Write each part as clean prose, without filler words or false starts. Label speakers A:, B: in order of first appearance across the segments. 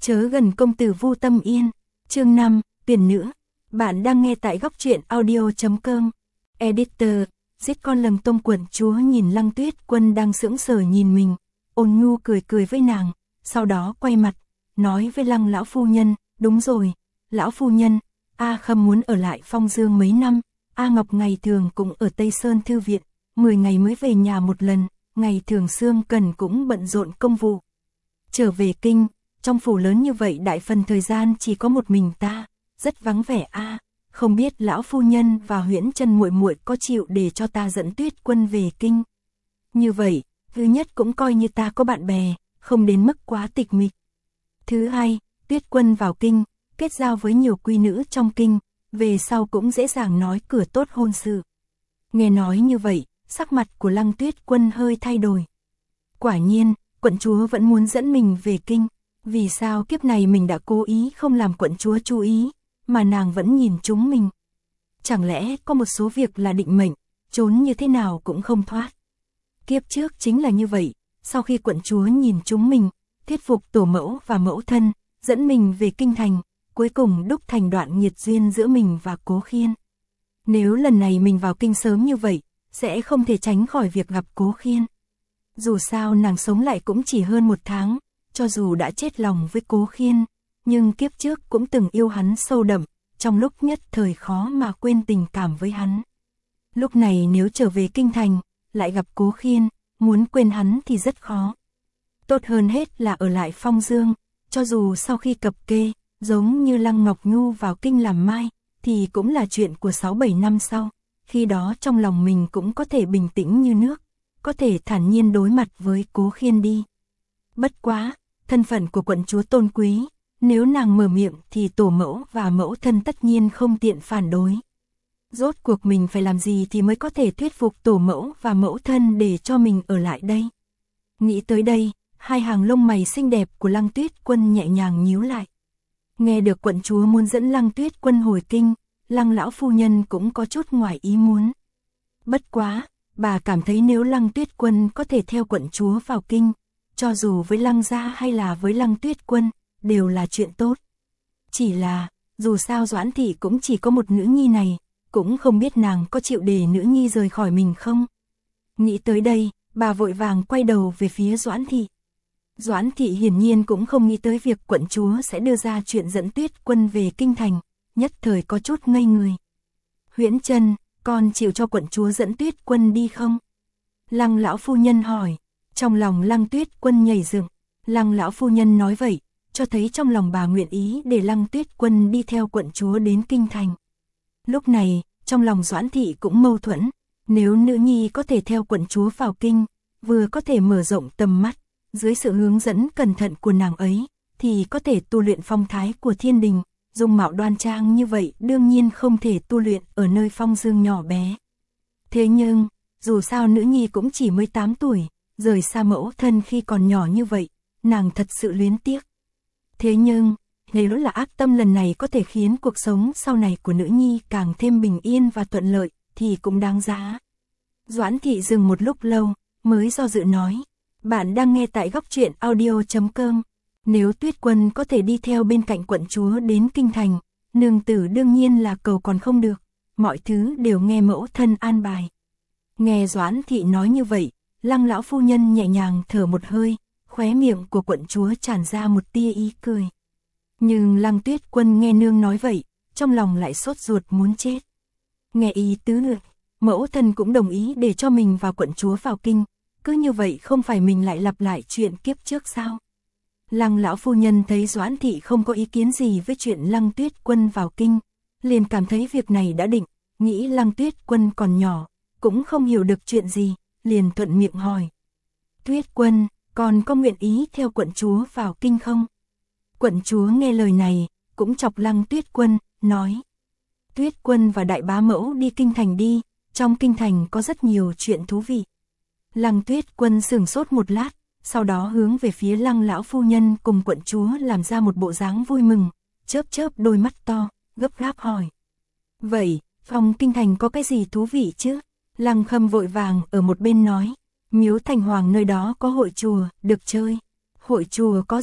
A: Chớ gần công tử Vu Tâm Yên. Chương 5, tuyển nữ. Bạn đang nghe tại góc truyện audio.com. Editor, giết con lầm tôm. Quận chúa nhìn Lăng Tuyết Quân đang sững sờ nhìn mình, ôn nhu cười cười với nàng, sau đó quay mặt, nói với Lăng lão phu nhân, đúng rồi, lão phu nhân, A Khâm muốn ở lại Phong Dương mấy năm, A Ngọc ngày thường cũng ở Tây Sơn Thư Viện, 10 ngày mới về nhà một lần, ngày thường Sương Cần cũng bận rộn công vụ. Trở về kinh, trong phủ lớn như vậy đại phần thời gian chỉ có một mình ta, rất vắng vẻ a. Không biết lão phu nhân và Huyễn Chân muội muội có chịu để cho ta dẫn Tuyết Quân về kinh. Như vậy, thứ nhất cũng coi như ta có bạn bè, không đến mức quá tịch mịch. Thứ hai, Tuyết Quân vào kinh, kết giao với nhiều quý nữ trong kinh, về sau cũng dễ dàng nói cửa tốt hôn sự. Nghe nói như vậy, sắc mặt của Lăng Tuyết Quân hơi thay đổi. Quả nhiên, quận chúa vẫn muốn dẫn mình về kinh, vì sao kiếp này mình đã cố ý không làm quận chúa chú ý, mà nàng vẫn nhìn chúng mình. Chẳng lẽ có một số việc là định mệnh, trốn như thế nào cũng không thoát. Kiếp trước chính là như vậy, sau khi quận chúa nhìn chúng mình, thuyết phục tổ mẫu và mẫu thân, dẫn mình về kinh thành, cuối cùng đúc thành đoạn nghiệt duyên giữa mình và Cố Khiên. Nếu lần này mình vào kinh sớm như vậy, sẽ không thể tránh khỏi việc gặp Cố Khiên. Dù sao nàng sống lại cũng chỉ hơn 1 tháng, cho dù đã chết lòng với Cố Khiên, nhưng kiếp trước cũng từng yêu hắn sâu đậm, trong lúc nhất thời khó mà quên tình cảm với hắn. Lúc này nếu trở về kinh thành, lại gặp Cố Khiên, muốn quên hắn thì rất khó. Tốt hơn hết là ở lại Phong Dương, cho dù sau khi cập kê, giống như Lăng Ngọc Nhu vào kinh làm mai, thì cũng là chuyện của 6-7 năm sau, khi đó trong lòng mình cũng có thể bình tĩnh như nước, có thể thản nhiên đối mặt với Cố Khiên đi. Bất quá, thân phận của quận chúa tôn quý, nếu nàng mở miệng thì tổ mẫu và mẫu thân tất nhiên không tiện phản đối. Rốt cuộc mình phải làm gì thì mới có thể thuyết phục tổ mẫu và mẫu thân để cho mình ở lại đây. Nghĩ tới đây, hai hàng lông mày xinh đẹp của Lăng Tuyết Quân nhẹ nhàng nhíu lại. Nghe được quận chúa muốn dẫn Lăng Tuyết Quân hồi kinh, Lăng lão phu nhân cũng có chút ngoài ý muốn. Bất quá, bà cảm thấy nếu Lăng Tuyết Quân có thể theo quận chúa vào kinh, cho dù với Lăng gia hay là với Lăng Tuyết Quân, đều là chuyện tốt. Chỉ là, dù sao Doãn thị cũng chỉ có một nữ nhi này, cũng không biết nàng có chịu để nữ nhi rời khỏi mình không. Nghĩ tới đây, bà vội vàng quay đầu về phía Doãn thị. Doãn thị hiển nhiên cũng không nghĩ tới việc quận chúa sẽ đưa ra chuyện dẫn Tuyết Quân về kinh thành, nhất thời có chút ngây người. Huyễn Chân, con chịu cho quận chúa dẫn Tuyết Quân đi không? Lăng lão phu nhân hỏi. Trong lòng Lăng Tuyết Quân nhảy dựng. Lăng lão phu nhân nói vậy, cho thấy trong lòng bà nguyện ý để Lăng Tuyết Quân đi theo quận chúa đến kinh thành. Lúc này, trong lòng Doãn thị cũng mâu thuẫn, nếu nữ nhi có thể theo quận chúa vào kinh, vừa có thể mở rộng tầm mắt, dưới sự hướng dẫn cẩn thận của nàng ấy, thì có thể tu luyện phong thái của thiên đình, dung mạo đoan trang như vậy đương nhiên không thể tu luyện ở nơi Phong Dương nhỏ bé. Thế nhưng, dù sao nữ nhi cũng chỉ 18 tuổi, rời xa mẫu thân khi còn nhỏ như vậy, nàng thật sự luyến tiếc. Thế nhưng, nếu là ác tâm lần này có thể khiến cuộc sống sau này của nữ nhi càng thêm bình yên và thuận lợi, thì cũng đáng giá. Doãn thị dừng một lúc lâu, mới do dự nói, bạn đang nghe tại góc truyện audio.com. Nếu Tuyết Quân có thể đi theo bên cạnh quận chúa đến kinh thành, nương tử đương nhiên là cầu còn không được, mọi thứ đều nghe mẫu thân an bài. Nghe Doãn thị nói như vậy, Lăng lão phu nhân nhẹ nhàng thở một hơi, khóe miệng của quận chúa tràn ra một tia ý cười. Nhưng Lăng Tuyết Quân nghe nương nói vậy, trong lòng lại sốt ruột muốn chết. Nghe ý tứ nữa, mẫu thân cũng đồng ý để cho mình và quận chúa vào kinh, cứ như vậy không phải mình lại lặp lại chuyện kiếp trước sao? Lăng lão phu nhân thấy Doãn thị không có ý kiến gì với chuyện Lăng Tuyết Quân vào kinh, liền cảm thấy việc này đã định, nghĩ Lăng Tuyết Quân còn nhỏ, cũng không hiểu được chuyện gì, liền thuận miệng hỏi. Tuyết Quân, còn có nguyện ý theo quận chúa vào kinh không? Quận chúa nghe lời này, cũng chọc Lăng Tuyết Quân, nói. Tuyết Quân và đại bá mẫu đi kinh thành đi, trong kinh thành có rất nhiều chuyện thú vị. Lăng Tuyết Quân sửng sốt một lát, sau đó hướng về phía Lăng lão phu nhân cùng quận chúa làm ra một bộ dáng vui mừng, chớp chớp đôi mắt to, gấp gáp hỏi. Vậy, phòng kinh thành có cái gì thú vị chứ? Lăng Khâm vội vàng ở một bên nói, Miếu Thành Hoàng nơi đó có hội chùa, được chơi. Hội chùa có gì?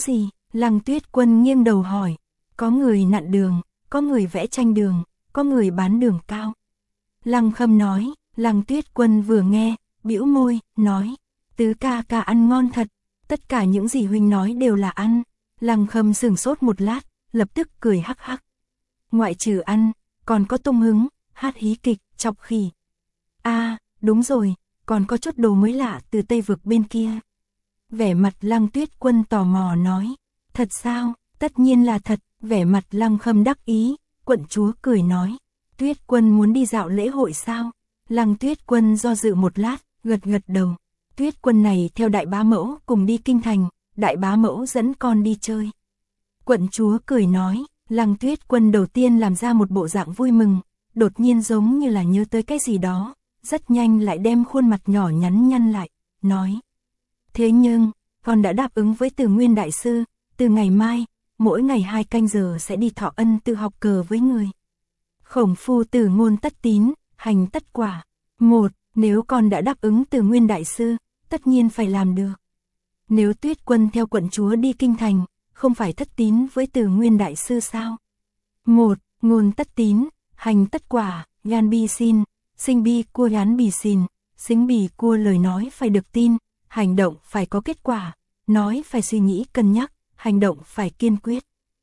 A: Lăng Tuyết Quân nghiêng đầu hỏi, có người nặn đường, có người vẽ tranh đường, có người bán đường cao. Lăng Khâm nói, Lăng Tuyết Quân vừa nghe, bĩu môi, nói, Tứ ca ca ăn ngon thật, tất cả những gì huynh nói đều là ăn. Lăng Khâm sửng sốt một lát, lập tức cười hắc hắc. Ngoại trừ ăn, còn có tung hứng, hát hí kịch, chọc khỉ. Đúng rồi, còn có chút đồ mới lạ từ Tây Vực bên kia. Vẻ mặt Lăng Tuyết Quân tò mò nói, thật sao, tất nhiên là thật, vẻ mặt Lăng Khâm đắc ý, quận chúa cười nói, Tuyết Quân muốn đi dạo lễ hội sao? Lăng Tuyết Quân do dự một lát, gật gật đầu, Tuyết Quân này theo đại bá mẫu cùng đi kinh thành, đại bá mẫu dẫn con đi chơi. Quận chúa cười nói, Lăng Tuyết Quân đầu tiên làm ra một bộ dạng vui mừng, đột nhiên giống như là nhớ tới cái gì đó, rất nhanh lại đem khuôn mặt nhỏ nhắn nhăn lại, nói. Thế nhưng, con đã đáp ứng với Từ Nguyên Đại Sư, từ ngày mai, mỗi ngày 2 canh giờ sẽ đi Thọ Ân tự học cờ với người. Khổng phu từ ngôn tất tín, hành tất quả. Nếu con đã đáp ứng Từ Nguyên Đại Sư, tất nhiên phải làm được. Nếu Tuyết Quân theo quận chúa đi kinh thành, không phải thất tín với Từ Nguyên Đại Sư sao? Ngôn tất tín, hành tất quả, gan bi xin, sinh bi cua gán bì xin, xính bì cua lời nói phải được tin, hành động phải có kết quả, nói phải suy nghĩ cân nhắc, hành động phải kiên quyết.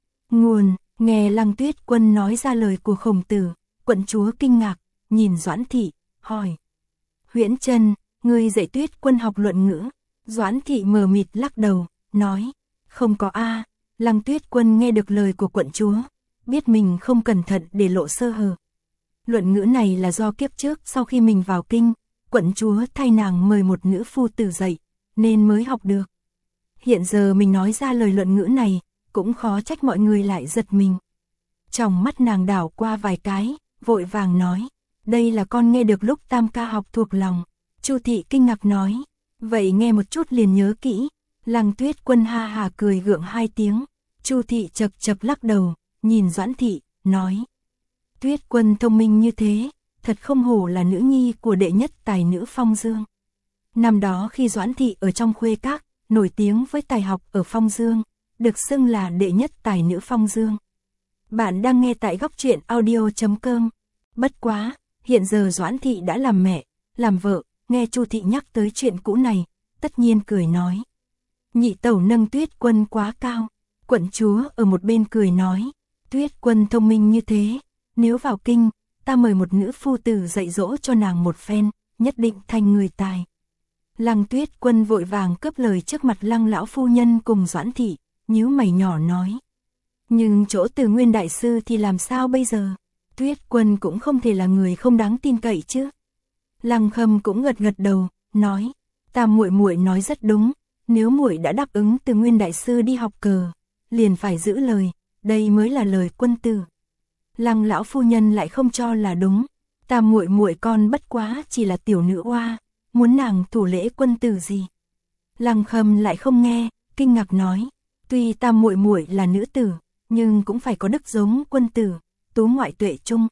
A: Nghe Lăng Tuyết Quân nói ra lời của Khổng Tử, quận chúa kinh ngạc, nhìn Doãn Thị, hỏi. Huyễn Trân, ngươi dạy Tuyết Quân học luận ngữ. Doãn Thị mờ mịt lắc đầu, nói. Không có a. Lăng Tuyết Quân nghe được lời của quận chúa, biết mình không cẩn thận để lộ sơ hở. Luận ngữ này là do kiếp trước sau khi mình vào kinh, quận chúa thay nàng mời một nữ phu tử dạy, nên mới học được. Hiện giờ mình nói ra lời luận ngữ này, cũng khó trách mọi người lại giật mình. Trong mắt nàng đảo qua vài cái, vội vàng nói, đây là con nghe được lúc tam ca học thuộc lòng. Chu Thị kinh ngạc nói, vậy nghe một chút liền nhớ kỹ. Lăng Tuyết Quân ha hà cười gượng 2 tiếng, Chu Thị chật chật lắc đầu, nhìn Doãn Thị, nói. Tuyết Quân thông minh như thế, thật không hổ là nữ nhi của đệ nhất tài nữ Phong Dương. Năm đó khi Doãn Thị ở trong khuê các, nổi tiếng với tài học ở Phong Dương, được xưng là đệ nhất tài nữ Phong Dương. Bạn đang nghe tại Góc Truyện Audio.com. Bất quá, hiện giờ Doãn Thị đã làm mẹ, làm vợ, nghe Chu Thị nhắc tới chuyện cũ này, tất nhiên cười nói. Nhị tẩu nâng Tuyết Quân quá cao. Quận chúa ở một bên cười nói, Tuyết Quân thông minh như thế, nếu vào kinh, ta mời một nữ phu tử dạy dỗ cho nàng một phen, nhất định thành người tài. Lăng Tuyết Quân vội vàng cướp lời trước mặt Lăng lão phu nhân cùng Doãn Thị, nhíu mày nhỏ nói. Nhưng chỗ Từ Nguyên Đại Sư thì làm sao bây giờ? Tuyết Quân cũng không thể là người không đáng tin cậy chứ. Lăng Khâm cũng gật gật đầu, nói, Tam muội muội nói rất đúng, nếu muội đã đáp ứng Từ Nguyên Đại Sư đi học cờ, liền phải giữ lời, đây mới là lời quân tử. Lăng lão phu nhân lại không cho là đúng, Tam muội muội con bất quá chỉ là tiểu nữ oa, muốn nàng thủ lễ quân tử gì. Lăng Khâm lại không nghe, kinh ngạc nói, tuy Tam muội muội là nữ tử, nhưng cũng phải có đức giống quân tử, tú ngoại tuệ trung.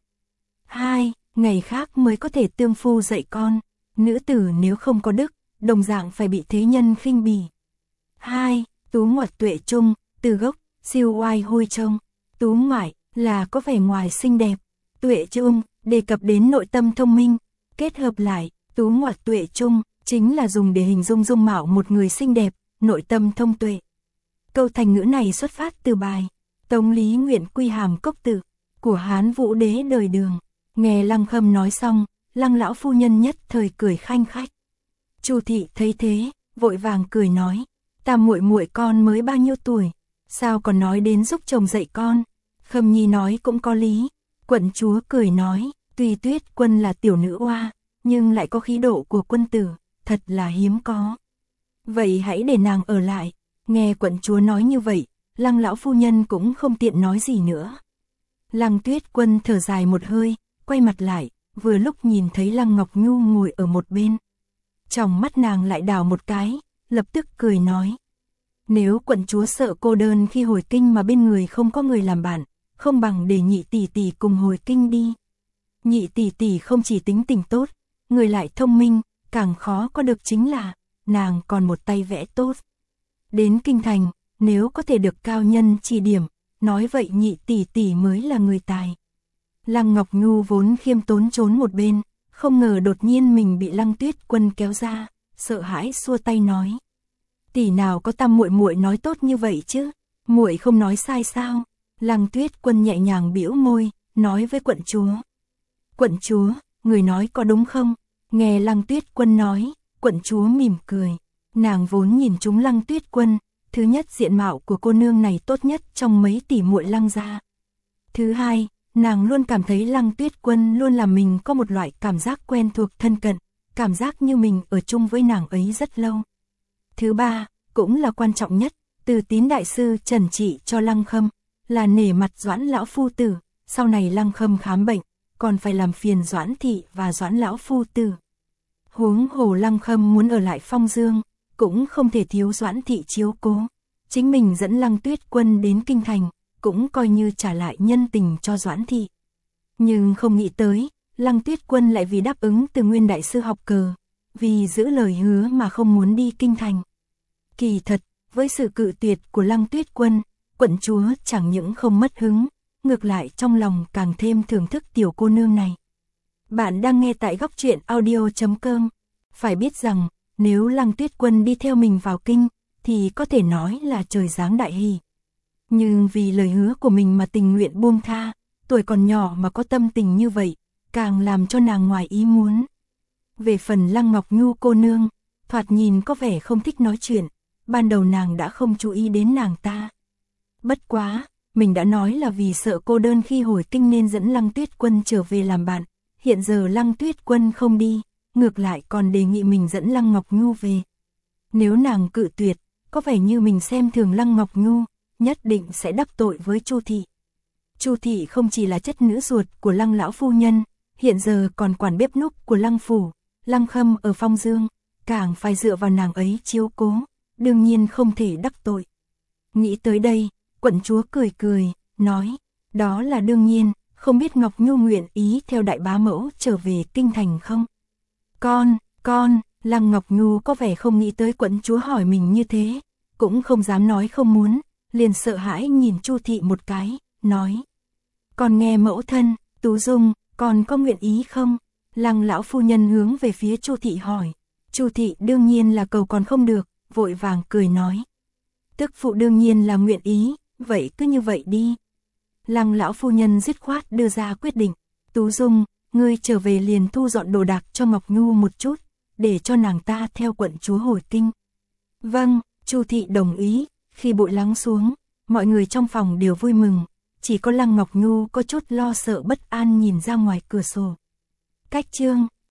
A: 2. Ngày khác mới có thể tương phu dạy con, nữ tử nếu không có đức, đồng dạng phải bị thế nhân khinh bỉ. 2. Tú ngoại tuệ trung, từ gốc, siêu oai hôi trông, tú ngoại là có vẻ ngoài xinh đẹp, tuệ trung đề cập đến nội tâm thông minh, kết hợp lại, tú ngoại tuệ trung chính là dùng để hình dung dung mạo một người xinh đẹp, nội tâm thông tuệ. Câu thành ngữ này xuất phát từ bài Tống Lý Nguyện Quy Hàm Cốc Tự của Hán Vũ Đế đời Đường. Nghe Lăng Khâm nói xong, Lăng lão phu nhân nhất thời cười khanh khách. Chu Thị thấy thế, vội vàng cười nói, Tam muội muội con mới bao nhiêu tuổi, sao còn nói đến giúp chồng dạy con? Khâm Nhi nói cũng có lý. Quận chúa cười nói, tuy Tuyết Quân là tiểu nữ oa, nhưng lại có khí độ của quân tử, thật là hiếm có. Vậy hãy để nàng ở lại. Nghe quận chúa nói như vậy, Lăng lão phu nhân cũng không tiện nói gì nữa. Lăng Tuyết Quân thở dài một hơi, quay mặt lại, vừa lúc nhìn thấy Lăng Ngọc Nhu ngồi ở một bên. Trong mắt nàng lại đảo một cái, lập tức cười nói. Nếu quận chúa sợ cô đơn khi hồi kinh mà bên người không có người làm bạn, không bằng để nhị tỷ tỷ cùng hồi kinh đi. Nhị tỷ tỷ không chỉ tính tình tốt, người lại thông minh, càng khó có được chính là, nàng còn một tay vẽ tốt. Đến kinh thành, nếu có thể được cao nhân chỉ điểm, nói vậy nhị tỷ tỷ mới là người tài. Lăng Ngọc Nhu vốn khiêm tốn trốn một bên, không ngờ đột nhiên mình bị Lăng Tuyết Quân kéo ra, sợ hãi xua tay nói: "Tỷ nào có Tam muội muội nói tốt như vậy chứ, muội không nói sai sao?" Lăng Tuyết Quân nhẹ nhàng bĩu môi, nói với quận chúa: "Quận chúa, người nói có đúng không?" Nghe Lăng Tuyết Quân nói, quận chúa mỉm cười, nàng vốn nhìn trúng Lăng Tuyết Quân, thứ nhất diện mạo của cô nương này tốt nhất trong mấy tỷ muội Lăng gia. Thứ hai, nàng luôn cảm thấy Lăng Tuyết Quân luôn làm mình có một loại cảm giác quen thuộc thân cận, cảm giác như mình ở chung với nàng ấy rất lâu. Thứ ba, cũng là quan trọng nhất, Từ Tín đại sư trần trị cho Lăng Khâm, là nể mặt Doãn lão phu tử, sau này Lăng Khâm khám bệnh, còn phải làm phiền Doãn thị và Doãn lão phu tử. Huống hồ Lăng Khâm muốn ở lại Phong Dương, cũng không thể thiếu Doãn thị chiếu cố. Chính mình dẫn Lăng Tuyết Quân đến kinh thành, cũng coi như trả lại nhân tình cho Doãn thị. Nhưng không nghĩ tới, Lăng Tuyết Quân lại vì đáp ứng Từ Nguyên đại sư học cờ, vì giữ lời hứa mà không muốn đi kinh thành. Kỳ thật, với sự cự tuyệt của Lăng Tuyết Quân, quận chúa chẳng những không mất hứng, ngược lại trong lòng càng thêm thưởng thức tiểu cô nương này. Bạn đang nghe tại Góc Truyện Audio.com. Phải biết rằng, nếu Lăng Tuyết Quân đi theo mình vào kinh, thì có thể nói là trời giáng đại hỷ. Nhưng vì lời hứa của mình mà tình nguyện buông tha, tuổi còn nhỏ mà có tâm tình như vậy, càng làm cho nàng ngoài ý muốn. Về phần Lăng Ngọc Nhu cô nương, thoạt nhìn có vẻ không thích nói chuyện, ban đầu nàng đã không chú ý đến nàng ta. Bất quá, mình đã nói là vì sợ cô đơn khi hồi kinh nên dẫn Lăng Tuyết Quân trở về làm bạn, hiện giờ Lăng Tuyết Quân không đi, ngược lại còn đề nghị mình dẫn Lăng Ngọc Nhu về. Nếu nàng cự tuyệt, có vẻ như mình xem thường Lăng Ngọc Nhu, nhất định sẽ đắc tội với Chu thị. Chu thị không chỉ là chất nữ ruột của Lăng lão phu nhân, hiện giờ còn quản bếp núc của Lăng phủ, Lăng Khâm ở Phong Dương, càng phải dựa vào nàng ấy chiếu cố, đương nhiên không thể đắc tội. Nghĩ tới đây, quận chúa cười cười, nói: "Đó là đương nhiên, không biết Ngọc Nhu nguyện ý theo đại bá mẫu trở về kinh thành không?" Con, Lăng Ngọc Nhu có vẻ không nghĩ tới quận chúa hỏi mình như thế, cũng không dám nói không muốn, liền sợ hãi nhìn Chu thị một cái, nói: "Con nghe mẫu thân, Tú Dung, con có nguyện ý không?" Lăng lão phu nhân hướng về phía Chu thị hỏi. Chu thị đương nhiên là cầu còn không được, vội vàng cười nói: "Tức phụ đương nhiên là nguyện ý, vậy cứ như vậy đi." Lăng lão phu nhân dứt khoát đưa ra quyết định: "Tú Dung, ngươi trở về liền thu dọn đồ đạc cho Ngọc Nhu một chút, để cho nàng ta theo quận chúa hồi kinh." "Vâng." Chu thị đồng ý. Khi bụi lắng xuống, mọi người trong phòng đều vui mừng, chỉ có Lăng Ngọc Nhu có chút lo sợ bất an nhìn ra ngoài cửa sổ. Cách chương